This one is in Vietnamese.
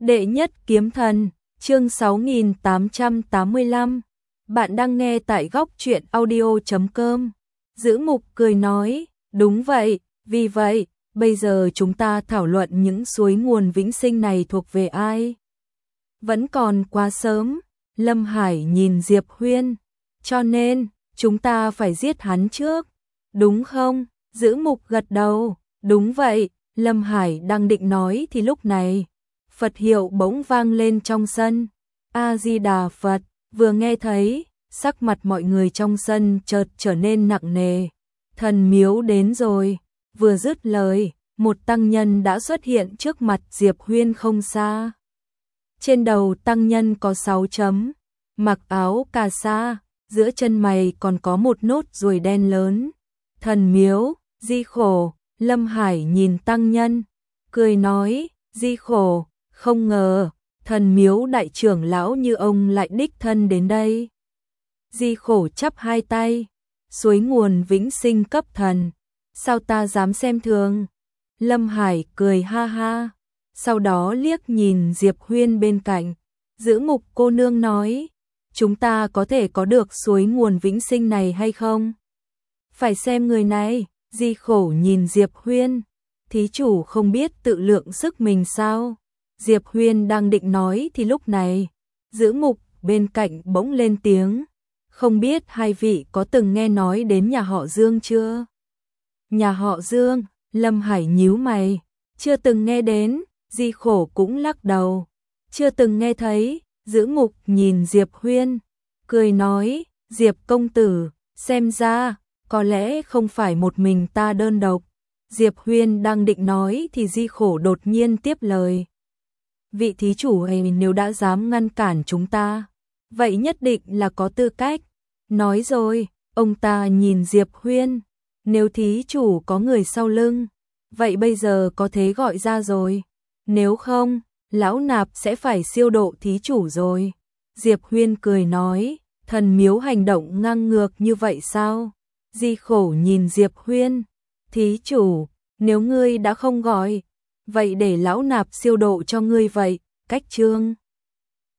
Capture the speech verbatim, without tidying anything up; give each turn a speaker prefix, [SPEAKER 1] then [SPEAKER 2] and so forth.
[SPEAKER 1] Đệ nhất kiếm thần, chương sáu nghìn tám trăm tám mươi lăm. Bạn đang nghe tại góc truyện audio chấm com. Giữ Mục cười nói, đúng vậy, vì vậy, bây giờ chúng ta thảo luận những suối nguồn vĩnh sinh này thuộc về ai. Vẫn còn quá sớm, Lâm Hải nhìn Diệp Huyên, cho nên, chúng ta phải giết hắn trước, đúng không? Giữ Mục gật đầu, đúng vậy, Lâm Hải đang định nói thì lúc này, Phật hiệu bỗng vang lên trong sân. A-di-đà Phật, vừa nghe thấy, sắc mặt mọi người trong sân chợt trở nên nặng nề. Thần miếu đến rồi, vừa dứt lời, một tăng nhân đã xuất hiện trước mặt Diệp Huyên không xa. Trên đầu tăng nhân có sáu chấm, mặc áo cà sa, giữa chân mày còn có một nốt ruồi đen lớn. Thần miếu, Di Khổ, Lâm Hải nhìn tăng nhân, cười nói, Di Khổ, không ngờ, thần miếu đại trưởng lão như ông lại đích thân đến đây. Di Khổ chắp hai tay, suối nguồn vĩnh sinh cấp thần, sao ta dám xem thường? Lâm Hải cười ha ha, sau đó liếc nhìn Diệp Huyên bên cạnh, Giữ Mục cô nương nói, chúng ta có thể có được suối nguồn vĩnh sinh này hay không? Phải xem người này. Di Khổ nhìn Diệp Huyên, thí chủ không biết tự lượng sức mình sao? Diệp Huyên đang định nói thì lúc này, Giữ Mục bên cạnh bỗng lên tiếng, không biết hai vị có từng nghe nói đến nhà họ Dương chưa? Nhà họ Dương, Lâm Hải nhíu mày, chưa từng nghe đến. Di Khổ cũng lắc đầu, chưa từng nghe thấy. Giữ Mục nhìn Diệp Huyên, cười nói, Diệp công tử, xem ra, có lẽ không phải một mình ta đơn độc. Diệp Huyên đang định nói thì Di Khổ đột nhiên tiếp lời. Vị thí chủ ấy nếu đã dám ngăn cản chúng ta, vậy nhất định là có tư cách. Nói rồi, ông ta nhìn Diệp Huyên, nếu thí chủ có người sau lưng, vậy bây giờ có thể gọi ra rồi. Nếu không, lão nạp sẽ phải siêu độ thí chủ rồi. Diệp Huyên cười nói, thần miếu hành động ngang ngược như vậy sao? Di Khổ nhìn Diệp Huyên, thí chủ, nếu ngươi đã không gọi, vậy để lão nạp siêu độ cho ngươi vậy. Cách chương